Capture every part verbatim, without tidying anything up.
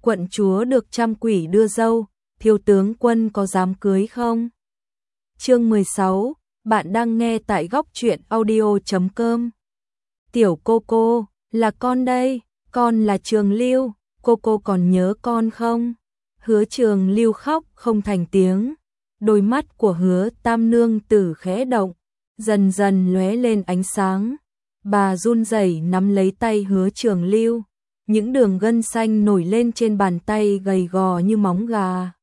quận chúa được trăm quỷ đưa dâu, thiếu tướng quân có dám cưới không? Chương mười sáu, bạn đang nghe tại góc truyện audio chấm com. Tiểu cô cô, là con đây, con là Trường Lưu, cô cô còn nhớ con không? Hứa Trường Lưu khóc không thành tiếng, đôi mắt của Hứa Tam nương tử khẽ động, dần dần lóe lên ánh sáng. Bà run rẩy nắm lấy tay Hứa Trường Lưu, những đường gân xanh nổi lên trên bàn tay gầy gò như móng gà.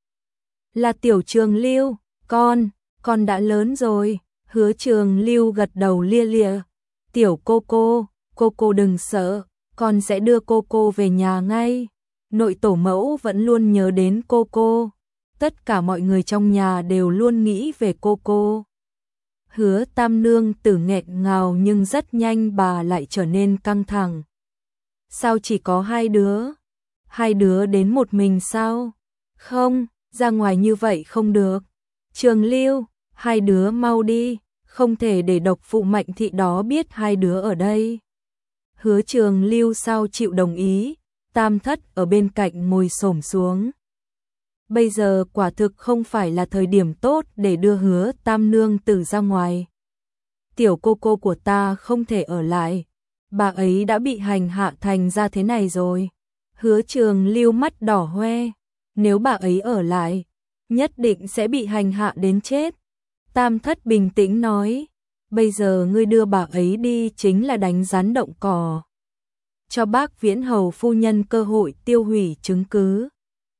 Là Tiểu Trường Lưu, con, con đã lớn rồi. Hứa Trường Lưu gật đầu lia lịa. Tiểu cô cô, cô cô đừng sợ, con sẽ đưa cô cô về nhà ngay. Nội tổ mẫu vẫn luôn nhớ đến cô cô. Tất cả mọi người trong nhà đều luôn nghĩ về cô cô. Hứa Tam nương tử nghẹn ngào nhưng rất nhanh bà lại trở nên căng thẳng. Sao chỉ có hai đứa? Hai đứa đến một mình sao? Không, ra ngoài như vậy không được. Trường Lưu, hai đứa mau đi, không thể để độc phụ Mạnh thị đó biết hai đứa ở đây. Hứa Trường Lưu sao chịu đồng ý, Tam thất ở bên cạnh ngồi xổm xuống. Bây giờ quả thực không phải là thời điểm tốt để đưa Hứa Tam nương tử ra ngoài. Tiểu cô cô của ta không thể ở lại, bà ấy đã bị hành hạ thành ra thế này rồi. Hứa Trường Lưu mắt đỏ hoe, nếu bà ấy ở lại, nhất định sẽ bị hành hạ đến chết. Tam thất bình tĩnh nói, bây giờ ngươi đưa bà ấy đi chính là đánh rắn động cỏ. Cho bác Viễn Hầu phu nhân cơ hội tiêu hủy chứng cứ.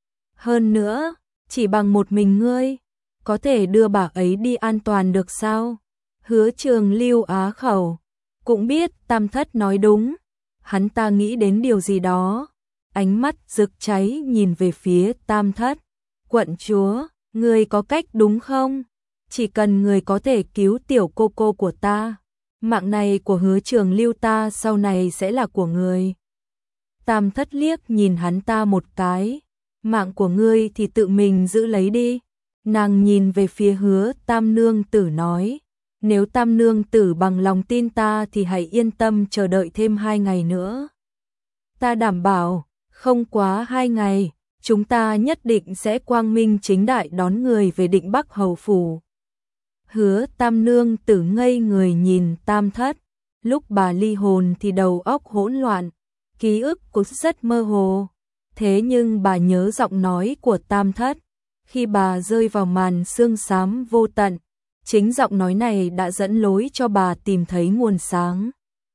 Hơn nữa, chỉ bằng một mình ngươi, có thể đưa bà ấy đi an toàn được sao? Hứa Trường Lưu á khẩu, cũng biết Tam thất nói đúng, hắn ta nghĩ đến điều gì đó. Ánh mắt rực cháy nhìn về phía Tam thất. Quận chúa, ngươi có cách đúng không? Chỉ cần người có thể cứu tiểu cô cô của ta, mạng này của Hứa Trường Lưu ta sau này sẽ là của người. Tam thất liếc nhìn hắn ta một cái, mạng của ngươi thì tự mình giữ lấy đi. Nàng nhìn về phía Hứa Tam nương tử nói, nếu Tam nương tử bằng lòng tin ta thì hãy yên tâm chờ đợi thêm hai ngày nữa. Ta đảm bảo, không quá hai ngày, chúng ta nhất định sẽ quang minh chính đại đón người về Định Bắc hầu phủ. Hứa Tam nương tử ngây người nhìn Tam thất, lúc bà ly hồn thì đầu óc hỗn loạn, ký ức cũng rất mơ hồ. Thế nhưng bà nhớ giọng nói của Tam thất, khi bà rơi vào màn sương xám vô tận, chính giọng nói này đã dẫn lối cho bà tìm thấy nguồn sáng.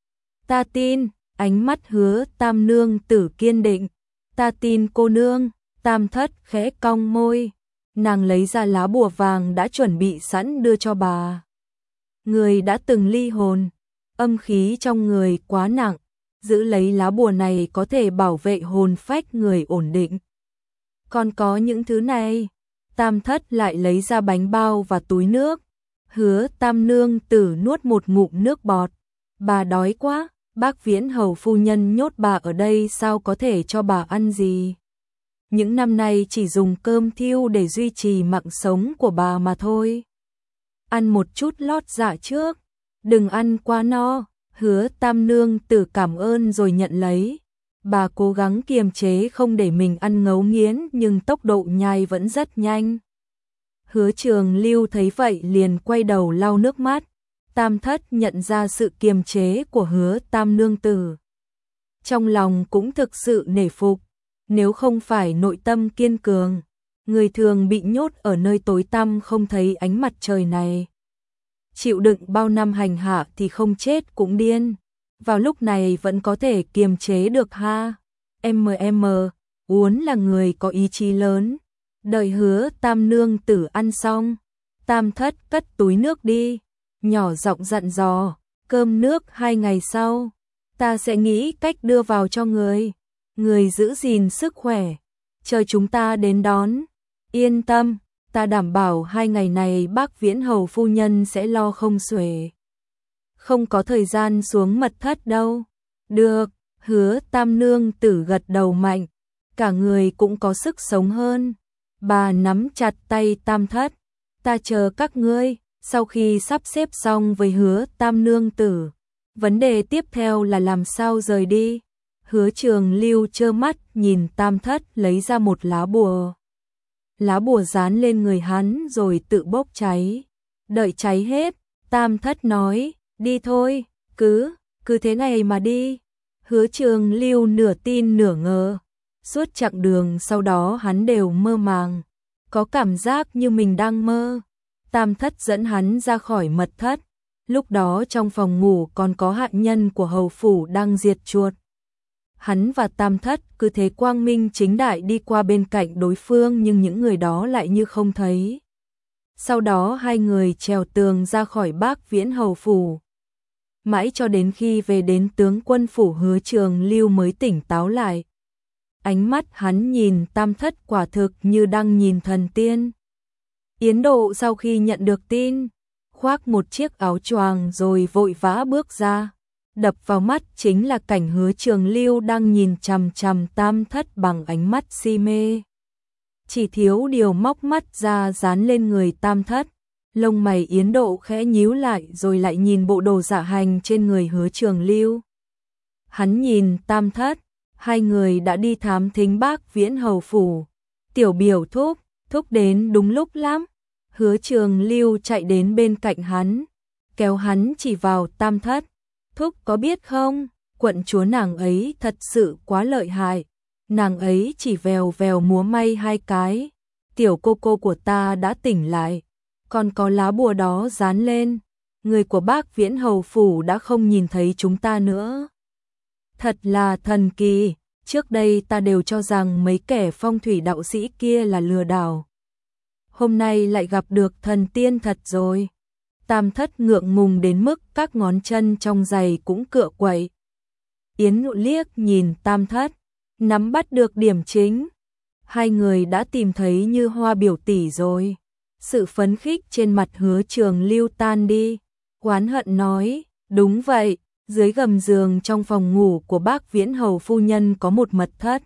Ta tin, ánh mắt Hứa Tam nương tử kiên định. Ta tin cô nương. Tam thất khẽ cong môi, nàng lấy ra lá bùa vàng đã chuẩn bị sẵn đưa cho bà. Người đã từng ly hồn, âm khí trong người quá nặng, giữ lấy lá bùa này có thể bảo vệ hồn phách người ổn định. Còn có những thứ này. Tam thất lại lấy ra bánh bao và túi nước. Hứa Tam nương tử nuốt một ngụm nước bọt. Bà đói quá, bác Viễn Hầu phu nhân nhốt bà ở đây sao có thể cho bà ăn gì. Những năm nay chỉ dùng cơm thiêu để duy trì mạng sống của bà mà thôi. Ăn một chút lót dạ trước, đừng ăn quá no. Hứa Tam nương tử cảm ơn rồi nhận lấy. Bà cố gắng kiềm chế không để mình ăn ngấu nghiến nhưng tốc độ nhai vẫn rất nhanh. Hứa Trường Lưu thấy vậy liền quay đầu lau nước mắt. Tam thất nhận ra sự kiềm chế của Hứa Tam nương tử, trong lòng cũng thực sự nể phục. Nếu không phải nội tâm kiên cường, người thường bị nhốt ở nơi tối tăm không thấy ánh mặt trời này, chịu đựng bao năm hành hạ thì không chết cũng điên. Vào lúc này vẫn có thể kiềm chế được ha. Em em, Uốn là người có ý chí lớn. Đợi Hứa Tam nương tử ăn xong, Tam thất cất túi nước đi, nhỏ giọng dặn dò, cơm nước hai ngày sau, ta sẽ nghĩ cách đưa vào cho người. Người giữ gìn sức khỏe, chờ chúng ta đến đón. Yên tâm, ta đảm bảo hai ngày này bác Viễn Hầu phu nhân sẽ lo không xuể. Không có thời gian xuống mật thất đâu. Được, Hứa Tam nương tử gật đầu mạnh, cả người cũng có sức sống hơn. Bà nắm chặt tay Tam thất, ta chờ các ngươi. Sau khi sắp xếp xong với Hứa Tam nương tử, vấn đề tiếp theo là làm sao rời đi. Hứa Trường Lưu trơ mắt nhìn Tam Thất lấy ra một lá bùa. Lá bùa dán lên người hắn rồi tự bốc cháy. Đợi cháy hết, Tam Thất nói, đi thôi, cứ, cứ thế này mà đi. Hứa Trường Lưu nửa tin nửa ngờ. Suốt chặng đường sau đó hắn đều mơ màng, có cảm giác như mình đang mơ. Tam Thất dẫn hắn ra khỏi mật thất. Lúc đó trong phòng ngủ còn có hạ nhân của hầu phủ đang diệt chuột. Hắn và Tam Thất cứ thế quang minh chính đại đi qua bên cạnh đối phương nhưng những người đó lại như không thấy. Sau đó hai người trèo tường ra khỏi Bác Viễn hầu phủ. Mãi cho đến khi về đến tướng quân phủ, Hứa Trường Lưu mới tỉnh táo lại. Ánh mắt hắn nhìn Tam Thất quả thực như đang nhìn thần tiên. Yến Độ sau khi nhận được tin, khoác một chiếc áo choàng rồi vội vã bước ra. Đập vào mắt chính là cảnh Hứa Trường Lưu đang nhìn chằm chằm Tam Thất bằng ánh mắt si mê. Chỉ thiếu điều móc mắt ra dán lên người Tam Thất. Lông mày Yến Độ khẽ nhíu lại rồi lại nhìn bộ đồ dạ hành trên người Hứa Trường Lưu. Hắn nhìn Tam Thất, hai người đã đi thám thính Bác Viễn hầu phủ. Tiểu biểu thúc, thúc đến đúng lúc lắm. Hứa Trường Lưu chạy đến bên cạnh hắn, kéo hắn chỉ vào Tam Thất. Thúc có biết không, quận chúa nàng ấy thật sự quá lợi hại. Nàng ấy chỉ vèo vèo múa may hai cái, tiểu cô cô của ta đã tỉnh lại. Còn có lá bùa đó dán lên, người của Bác Viễn hầu phủ đã không nhìn thấy chúng ta nữa. Thật là thần kỳ, trước đây ta đều cho rằng mấy kẻ phong thủy đạo sĩ kia là lừa đảo. Hôm nay lại gặp được thần tiên thật rồi. Tam Thất ngượng ngùng đến mức các ngón chân trong giày cũng cựa quậy. Yến Nụ liếc nhìn Tam Thất, nắm bắt được điểm chính. Hai người đã tìm thấy Như Hoa biểu tỷ rồi. Sự phấn khích trên mặt Hứa Trường Lưu tan đi. Oán hận nói, đúng vậy, dưới gầm giường trong phòng ngủ của Bác Viễn hầu phu nhân có một mật thất.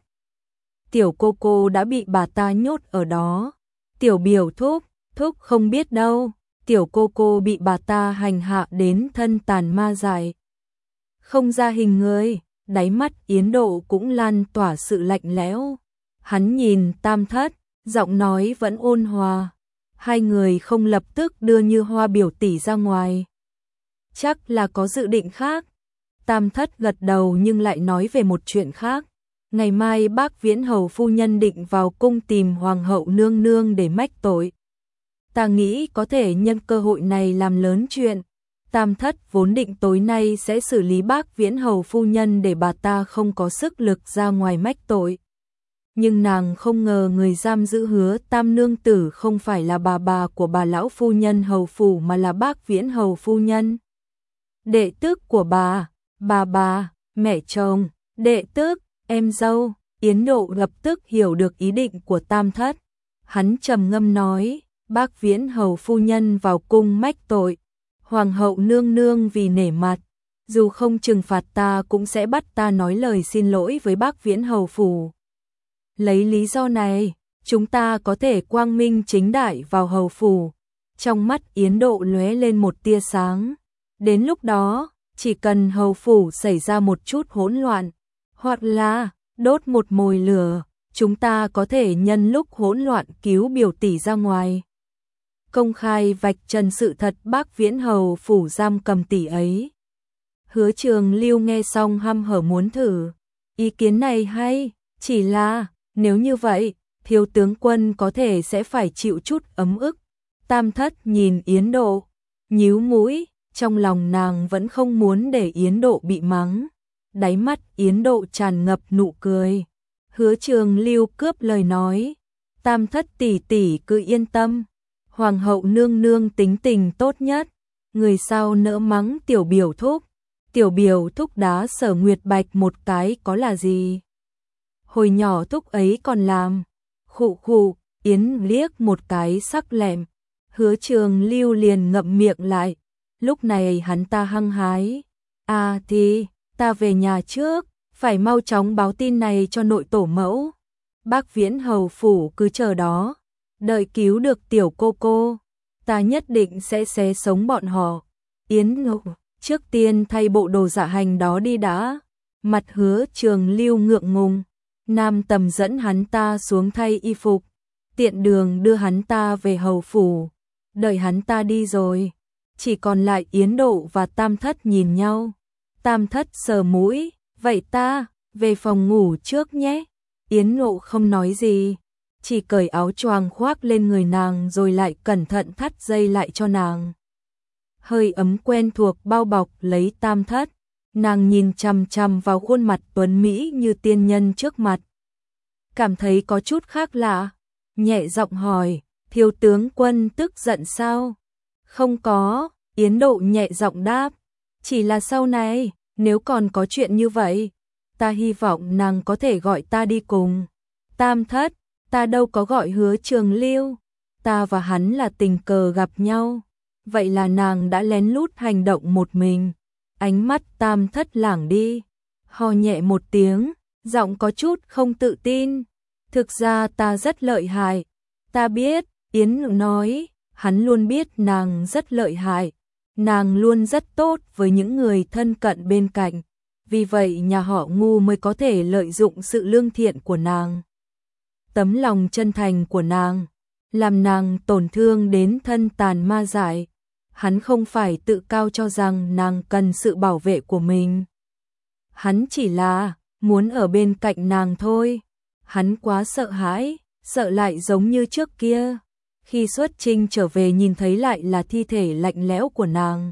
Tiểu cô cô đã bị bà ta nhốt ở đó. Tiểu biểu thúc, thúc không biết đâu, tiểu cô cô bị bà ta hành hạ đến thân tàn ma dại. Không ra hình người, đáy mắt Yến Độ cũng lan tỏa sự lạnh lẽo. Hắn nhìn Tam Thất, giọng nói vẫn ôn hòa. Hai người không lập tức đưa Như Hoa biểu tỷ ra ngoài. Chắc là có dự định khác. Tam Thất gật đầu nhưng lại nói về một chuyện khác. Ngày mai Bác Viễn hầu phu nhân định vào cung tìm hoàng hậu nương nương để mách tội. Ta nghĩ có thể nhân cơ hội này làm lớn chuyện. Tam Thất vốn định tối nay sẽ xử lý Bác Viễn hầu phu nhân để bà ta không có sức lực ra ngoài mách tội. Nhưng nàng không ngờ người giam giữ Hứa Tam nương tử không phải là bà bà của bà lão phu nhân hầu phủ mà là Bác Viễn hầu phu nhân. Đệ tức của bà, bà bà, mẹ chồng, đệ tức, em dâu. Yến Độ lập tức hiểu được ý định của Tam Thất. Hắn trầm ngâm nói, Bác Viễn hầu phu nhân vào cung mách tội. Hoàng hậu nương nương vì nể mặt, dù không trừng phạt ta cũng sẽ bắt ta nói lời xin lỗi với Bác Viễn hầu phủ. Lấy lý do này, chúng ta có thể quang minh chính đại vào hầu phủ. Trong mắt Yến Độ lóe lên một tia sáng. Đến lúc đó, chỉ cần hầu phủ xảy ra một chút hỗn loạn, hoặc là đốt một mồi lửa, chúng ta có thể nhân lúc hỗn loạn cứu biểu tỷ ra ngoài. Công khai vạch trần sự thật Bác Viễn hầu phủ giam cầm tỷ ấy. Hứa Trường Lưu nghe xong hăm hở muốn thử. Ý kiến này hay, chỉ là nếu như vậy, thiếu tướng quân có thể sẽ phải chịu chút ấm ức. Tam Thất nhìn Yến Độ, nhíu mũi, trong lòng nàng vẫn không muốn để Yến Độ bị mắng. Đáy mắt Yến Độ tràn ngập nụ cười. Hứa Trường Lưu cướp lời nói, Tam Thất tỷ tỷ cứ yên tâm, hoàng hậu nương nương tính tình tốt nhất, người sao nỡ mắng tiểu biểu thúc. Tiểu biểu thúc đá Sở Nguyệt Bạch một cái có là gì? Hồi nhỏ thúc ấy còn làm. Khụ khụ, Yến liếc một cái sắc lẹm. Hứa Trường Lưu liền ngậm miệng lại. Lúc này hắn ta hăng hái. À thì, ta về nhà trước, phải mau chóng báo tin này cho nội tổ mẫu. Bác Viễn hầu phủ cứ chờ đó, đợi cứu được tiểu cô cô, ta nhất định sẽ xé sống bọn họ. Yến Ngọc, trước tiên thay bộ đồ dạ hành đó đi đã. Mặt Hứa Trường Lưu ngượng ngùng, Nam Tầm dẫn hắn ta xuống thay y phục, tiện đường đưa hắn ta về hầu phủ. Đợi hắn ta đi rồi, chỉ còn lại Yến Độ và Tam Thất nhìn nhau. Tam Thất sờ mũi, vậy ta về phòng ngủ trước nhé. Yến Độ không nói gì, chỉ cởi áo choàng khoác lên người nàng rồi lại cẩn thận thắt dây lại cho nàng. Hơi ấm quen thuộc bao bọc lấy Tam Thất, nàng nhìn chằm chằm vào khuôn mặt tuấn mỹ như tiên nhân trước mặt. Cảm thấy có chút khác lạ, nhẹ giọng hỏi, Thiếu tướng quân tức giận sao? Không có, Yến Độ nhẹ giọng đáp, chỉ là sau này, nếu còn có chuyện như vậy, ta hy vọng nàng có thể gọi ta đi cùng. Tam Thất, ta đâu có gọi Hứa Trường Lưu, ta và hắn là tình cờ gặp nhau, vậy là nàng đã lén lút hành động một mình. Ánh mắt Tam Thất lảng đi, ho nhẹ một tiếng, giọng có chút không tự tin. Thực ra ta rất lợi hại. Ta biết, Yến nói, hắn luôn biết nàng rất lợi hại. Nàng luôn rất tốt với những người thân cận bên cạnh. Vì vậy nhà họ Ngu mới có thể lợi dụng sự lương thiện của nàng. Tấm lòng chân thành của nàng, làm nàng tổn thương đến thân tàn ma dại. Hắn không phải tự cao cho rằng nàng cần sự bảo vệ của mình. Hắn chỉ là muốn ở bên cạnh nàng thôi. Hắn quá sợ hãi, sợ lại giống như trước kia. Khi xuất chinh trở về nhìn thấy lại là thi thể lạnh lẽo của nàng.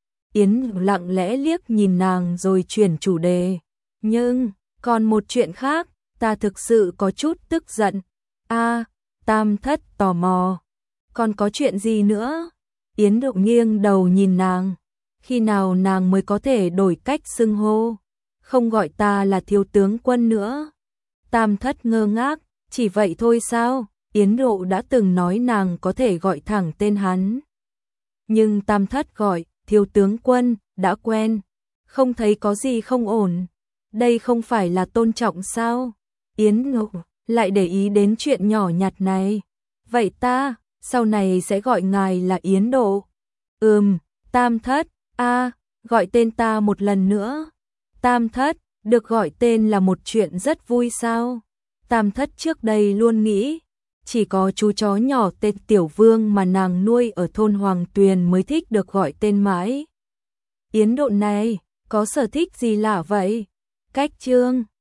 Yến lặng lẽ liếc nhìn nàng rồi chuyển chủ đề. Nhưng, còn một chuyện khác, ta thực sự có chút tức giận. A, Tam Thất tò mò. Còn có chuyện gì nữa? Yến Độ nghiêng đầu nhìn nàng. Khi nào nàng mới có thể đổi cách xưng hô? Không gọi ta là thiếu tướng quân nữa. Tam Thất ngơ ngác, chỉ vậy thôi sao? Yến Độ đã từng nói nàng có thể gọi thẳng tên hắn. Nhưng Tam Thất gọi, thiếu tướng quân, đã quen. Không thấy có gì không ổn. Đây không phải là tôn trọng sao? Yến Độ lại để ý đến chuyện nhỏ nhặt này. Vậy ta, sau này sẽ gọi ngài là Yến Độ. Ừm, Tam Thất, a, gọi tên ta một lần nữa. Tam Thất, được gọi tên là một chuyện rất vui sao? Tam Thất trước đây luôn nghĩ, chỉ có chú chó nhỏ tên Tiểu Vương mà nàng nuôi ở thôn Hoàng Tuyền mới thích được gọi tên mãi. Yến Độ này, có sở thích gì lạ vậy? Cách chương